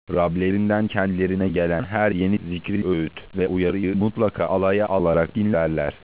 Rablerinden kendilerine gelen her yeni zikri, öğüt ve uyarıyı mutlaka alaya alarak dinlerler.